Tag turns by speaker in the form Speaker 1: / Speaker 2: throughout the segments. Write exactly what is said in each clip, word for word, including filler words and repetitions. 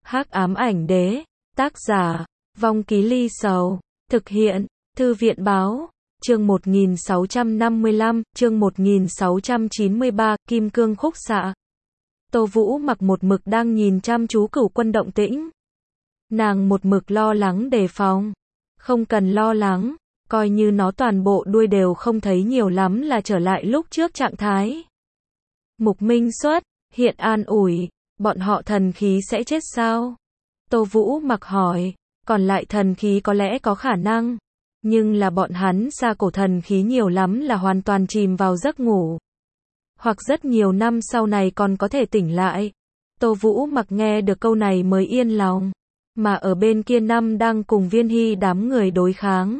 Speaker 1: Hắc ám ảnh đế, tác giả, Vong Ký Ly Sầu, thực hiện, Thư viện báo, chương một nghìn sáu trăm năm mươi lăm, chương một nghìn sáu trăm chín mươi ba, Kim Cương khúc xạ. Tô Vũ Mặc một mực đang nhìn chăm chú Cửu Quân động tĩnh. Nàng một mực lo lắng đề phòng. Không cần lo lắng, coi như nó toàn bộ đuôi đều không thấy nhiều lắm là trở lại lúc trước trạng thái. Mục Minh xuất, hiện an ủi, bọn họ thần khí sẽ chết sao? Tô Vũ Mặc hỏi, còn lại thần khí có lẽ có khả năng, nhưng là bọn hắn xa cổ thần khí nhiều lắm là hoàn toàn chìm vào giấc ngủ. Hoặc rất nhiều năm sau này còn có thể tỉnh lại. Tô Vũ Mặc nghe được câu này mới yên lòng. Mà ở bên kia năm đang cùng Viên Hy đám người đối kháng.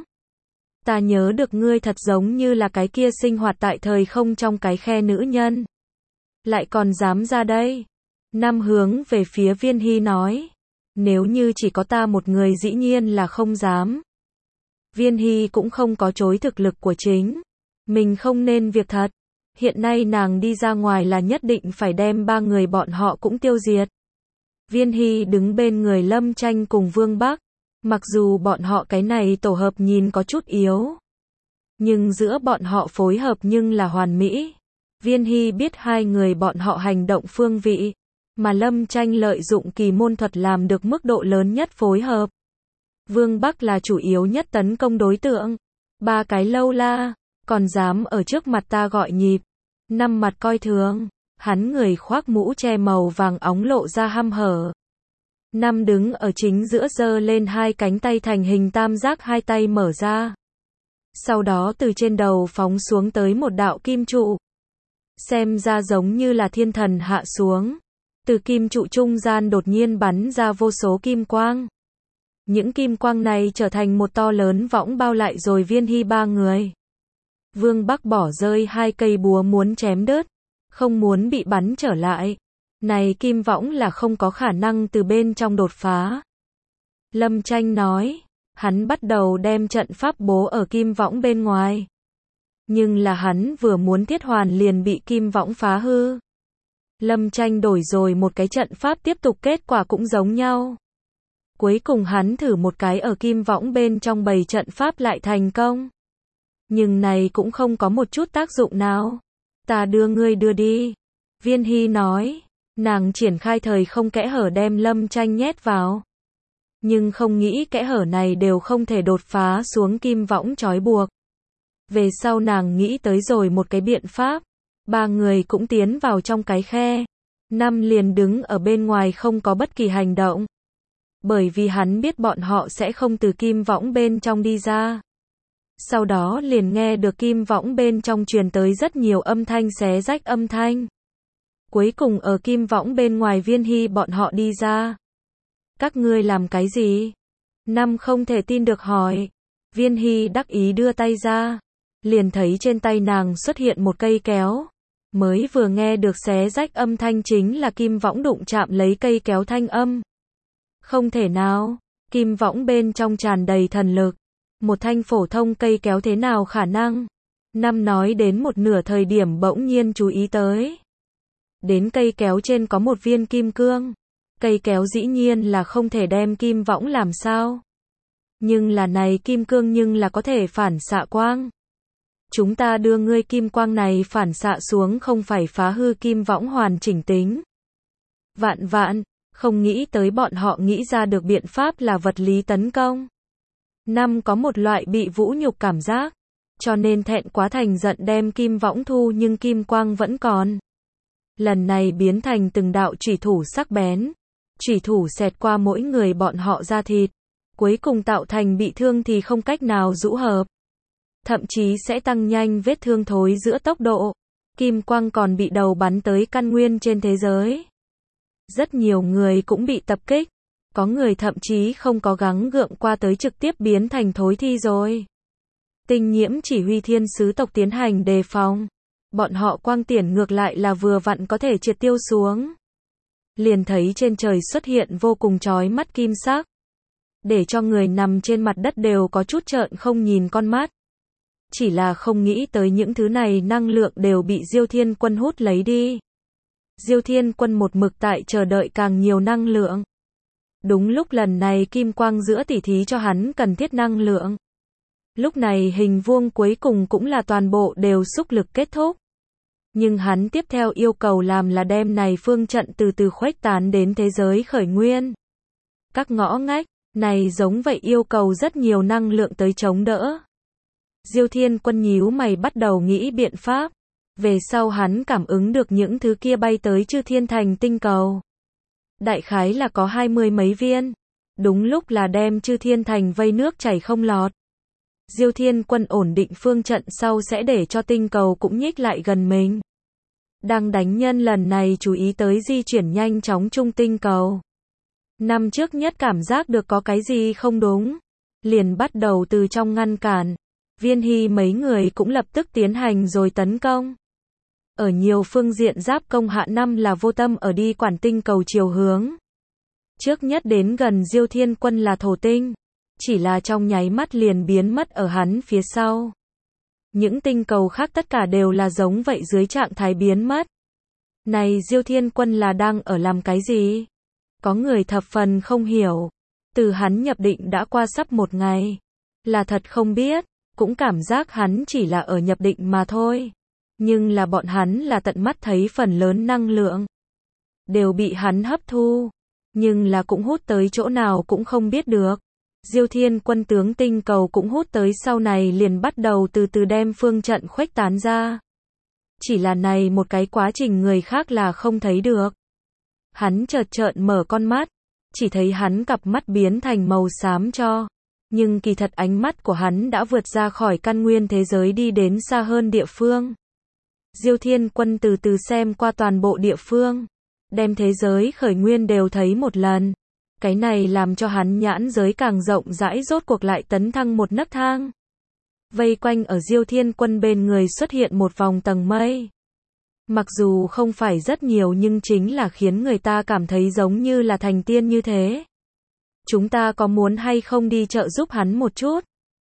Speaker 1: Ta nhớ được ngươi thật giống như là cái kia sinh hoạt tại thời không trong cái khe nữ nhân. Lại còn dám ra đây. Năm hướng về phía Viên Hy nói. Nếu như chỉ có ta một người dĩ nhiên là không dám. Viên Hy cũng không có chối thực lực của chính. Mình không nên việc thật. Hiện nay nàng đi ra ngoài là nhất định phải đem ba người bọn họ cũng tiêu diệt. Viên Hy đứng bên người Lâm Tranh cùng Vương Bắc. Mặc dù bọn họ cái này tổ hợp nhìn có chút yếu. Nhưng giữa bọn họ phối hợp nhưng là hoàn mỹ. Viên Hy biết hai người bọn họ hành động phương vị. Mà Lâm Tranh lợi dụng kỳ môn thuật làm được mức độ lớn nhất phối hợp. Vương Bắc là chủ yếu nhất tấn công đối tượng. Ba cái lâu la, còn dám ở trước mặt ta gọi nhịp. Năm mặt coi thường. Hắn người khoác mũ che màu vàng óng lộ ra hăm hở. Năm đứng ở chính giữa giơ lên hai cánh tay thành hình tam giác, hai tay mở ra. Sau đó từ trên đầu phóng xuống tới một đạo kim trụ. Xem ra giống như là thiên thần hạ xuống. Từ kim trụ trung gian đột nhiên bắn ra vô số kim quang. Những kim quang này trở thành một to lớn võng bao lại rồi Viên Hy ba người. Vương Bắc bỏ rơi hai cây búa muốn chém đứt. Không muốn bị bắn trở lại. Này kim võng là không có khả năng từ bên trong đột phá. Lâm Tranh nói. Hắn bắt đầu đem trận pháp bố ở kim võng bên ngoài. Nhưng là hắn vừa muốn thiết hoàn liền bị kim võng phá hư. Lâm Tranh đổi rồi một cái trận pháp tiếp tục, kết quả cũng giống nhau. Cuối cùng hắn thử một cái ở kim võng bên trong bày trận pháp lại thành công. Nhưng này cũng không có một chút tác dụng nào. Ta đưa ngươi đưa đi. Viên Hy nói. Nàng triển khai thời không kẽ hở đem Lâm Tranh nhét vào. Nhưng không nghĩ kẽ hở này đều không thể đột phá xuống kim võng trói buộc. Về sau nàng nghĩ tới rồi một cái biện pháp. Ba người cũng tiến vào trong cái khe. Năm liền đứng ở bên ngoài không có bất kỳ hành động. Bởi vì hắn biết bọn họ sẽ không từ kim võng bên trong đi ra. Sau đó liền nghe được kim võng bên trong truyền tới rất nhiều âm thanh xé rách âm thanh. Cuối cùng ở kim võng bên ngoài Viên Hy bọn họ đi ra. Các ngươi làm cái gì? Năm không thể tin được hỏi. Viên Hy đắc ý đưa tay ra. Liền thấy trên tay nàng xuất hiện một cây kéo. Mới vừa nghe được xé rách âm thanh chính là kim võng đụng chạm lấy cây kéo thanh âm. Không thể nào, kim võng bên trong tràn đầy thần lực. Một thanh phổ thông cây kéo thế nào khả năng? Năm nói đến một nửa thời điểm bỗng nhiên chú ý tới. Đến cây kéo trên có một viên kim cương. Cây kéo dĩ nhiên là không thể đem kim võng làm sao. Nhưng là này kim cương nhưng là có thể phản xạ quang. Chúng ta đưa ngươi kim quang này phản xạ xuống không phải phá hư kim võng hoàn chỉnh tính. Vạn vạn, không nghĩ tới bọn họ nghĩ ra được biện pháp là vật lý tấn công. Năm có một loại bị vũ nhục cảm giác. Cho nên thẹn quá thành giận đem kim võng thu nhưng kim quang vẫn còn. Lần này biến thành từng đạo chủy thủ sắc bén. Chủy thủ xẹt qua mỗi người bọn họ da thịt. Cuối cùng tạo thành bị thương thì không cách nào rũ hợp. Thậm chí sẽ tăng nhanh vết thương thối giữa tốc độ. Kim quang còn bị đầu bắn tới căn nguyên trên thế giới. Rất nhiều người cũng bị tập kích. Có người thậm chí không có gắng gượng qua tới trực tiếp biến thành thối thi rồi. Tinh Nhiễm chỉ huy thiên sứ tộc tiến hành đề phòng. Bọn họ quang tiễn ngược lại là vừa vặn có thể triệt tiêu xuống. Liền thấy trên trời xuất hiện vô cùng chói mắt kim sắc. Để cho người nằm trên mặt đất đều có chút trợn không nhìn con mắt. Chỉ là không nghĩ tới những thứ này năng lượng đều bị Diêu Thiên Quân hút lấy đi. Diêu Thiên Quân một mực tại chờ đợi càng nhiều năng lượng. Đúng lúc lần này kim quang giữa tỉ thí cho hắn cần thiết năng lượng. Lúc này hình vuông cuối cùng cũng là toàn bộ đều xúc lực kết thúc. Nhưng hắn tiếp theo yêu cầu làm là đem này phương trận từ từ khuếch tán đến thế giới khởi nguyên. Các ngõ ngách, này giống vậy yêu cầu rất nhiều năng lượng tới chống đỡ. Diêu Thiên Quân nhíu mày bắt đầu nghĩ biện pháp. Về sau hắn cảm ứng được những thứ kia bay tới Chư Thiên Thành tinh cầu. Đại khái là có hai mươi mấy viên. Đúng lúc là đem Chư Thiên Thành vây nước chảy không lọt. Diêu Thiên Quân ổn định phương trận sau sẽ để cho tinh cầu cũng nhích lại gần mình. Đang đánh nhân lần này chú ý tới di chuyển nhanh chóng chung tinh cầu. Năm trước nhất cảm giác được có cái gì không đúng. Liền bắt đầu từ trong ngăn cản. Viên Hy mấy người cũng lập tức tiến hành rồi tấn công. Ở nhiều phương diện giáp công hạ năm là vô tâm ở đi quản tinh cầu chiều hướng. Trước nhất đến gần Diêu Thiên Quân là thổ tinh. Chỉ là trong nháy mắt liền biến mất ở hắn phía sau. Những tinh cầu khác tất cả đều là giống vậy dưới trạng thái biến mất. Này Diêu Thiên Quân là đang ở làm cái gì? Có người thập phần không hiểu. Từ hắn nhập định đã qua sắp một ngày. Là thật không biết. Cũng cảm giác hắn chỉ là ở nhập định mà thôi. Nhưng là bọn hắn là tận mắt thấy phần lớn năng lượng. Đều bị hắn hấp thu. Nhưng là cũng hút tới chỗ nào cũng không biết được. Diêu Thiên Quân tướng tinh cầu cũng hút tới sau này liền bắt đầu từ từ đem phương trận khuếch tán ra. Chỉ là này một cái quá trình người khác là không thấy được. Hắn chợt trợn mở con mắt. Chỉ thấy hắn cặp mắt biến thành màu xám cho. Nhưng kỳ thật ánh mắt của hắn đã vượt ra khỏi căn nguyên thế giới đi đến xa hơn địa phương. Diêu Thiên Quân từ từ xem qua toàn bộ địa phương. Đem thế giới khởi nguyên đều thấy một lần. Cái này làm cho hắn nhãn giới càng rộng rãi rốt cuộc lại tấn thăng một nấc thang. Vây quanh ở Diêu Thiên Quân bên người xuất hiện một vòng tầng mây. Mặc dù không phải rất nhiều nhưng chính là khiến người ta cảm thấy giống như là thành tiên như thế. Chúng ta có muốn hay không đi trợ giúp hắn một chút?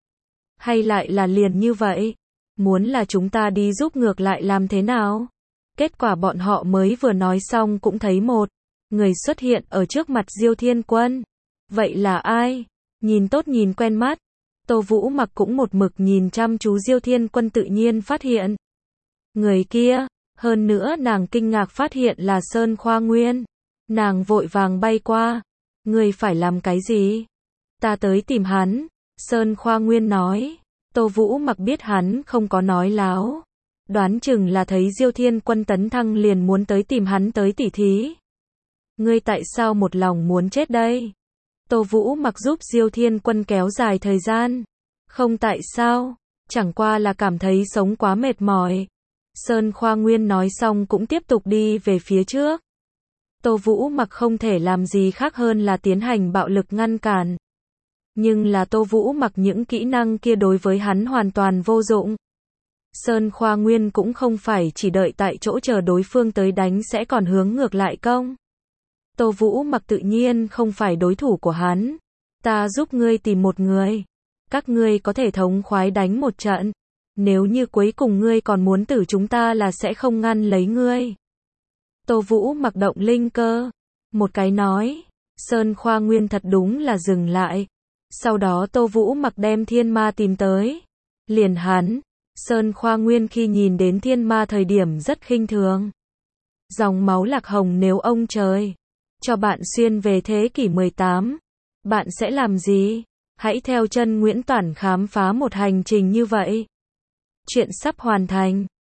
Speaker 1: Hay lại là liền như vậy? Muốn là chúng ta đi giúp ngược lại làm thế nào? Kết quả bọn họ mới vừa nói xong cũng thấy một người xuất hiện ở trước mặt Diêu Thiên Quân. Vậy là ai? Nhìn tốt nhìn quen mắt. Tô Vũ Mặc cũng một mực nhìn chăm chú Diêu Thiên Quân tự nhiên phát hiện. Người kia, hơn nữa nàng kinh ngạc phát hiện là Sơn Khoa Nguyên. Nàng vội vàng bay qua. Ngươi phải làm cái gì? Ta tới tìm hắn. Sơn Khoa Nguyên nói. Tô Vũ Mặc biết hắn không có nói láo. Đoán chừng là thấy Diêu Thiên Quân tấn thăng liền muốn tới tìm hắn tới tỉ thí. Ngươi tại sao một lòng muốn chết đây? Tô Vũ Mặc giúp Diêu Thiên Quân kéo dài thời gian. Không tại sao, chẳng qua là cảm thấy sống quá mệt mỏi. Sơn Khoa Nguyên nói xong cũng tiếp tục đi về phía trước. Tô Vũ Mặc không thể làm gì khác hơn là tiến hành bạo lực ngăn cản. Nhưng là Tô Vũ Mặc những kỹ năng kia đối với hắn hoàn toàn vô dụng. Sơn Khoa Nguyên cũng không phải chỉ đợi tại chỗ chờ đối phương tới đánh sẽ còn hướng ngược lại công. Tô Vũ Mặc tự nhiên không phải đối thủ của hắn. Ta giúp ngươi tìm một người. Các ngươi có thể thống khoái đánh một trận. Nếu như cuối cùng ngươi còn muốn tử chúng ta là sẽ không ngăn lấy ngươi. Tô Vũ Mặc động linh cơ. Một cái nói. Sơn Khoa Nguyên thật đúng là dừng lại. Sau đó Tô Vũ Mặc đem thiên ma tìm tới. Liền hắn. Sơn Khoa Nguyên khi nhìn đến thiên ma thời điểm rất khinh thường. Dòng máu lạc hồng nếu ông trời cho bạn xuyên về thế kỷ mười tám. Bạn sẽ làm gì? Hãy theo chân Nguyễn Toản khám phá một hành trình như vậy. Chuyện sắp hoàn thành.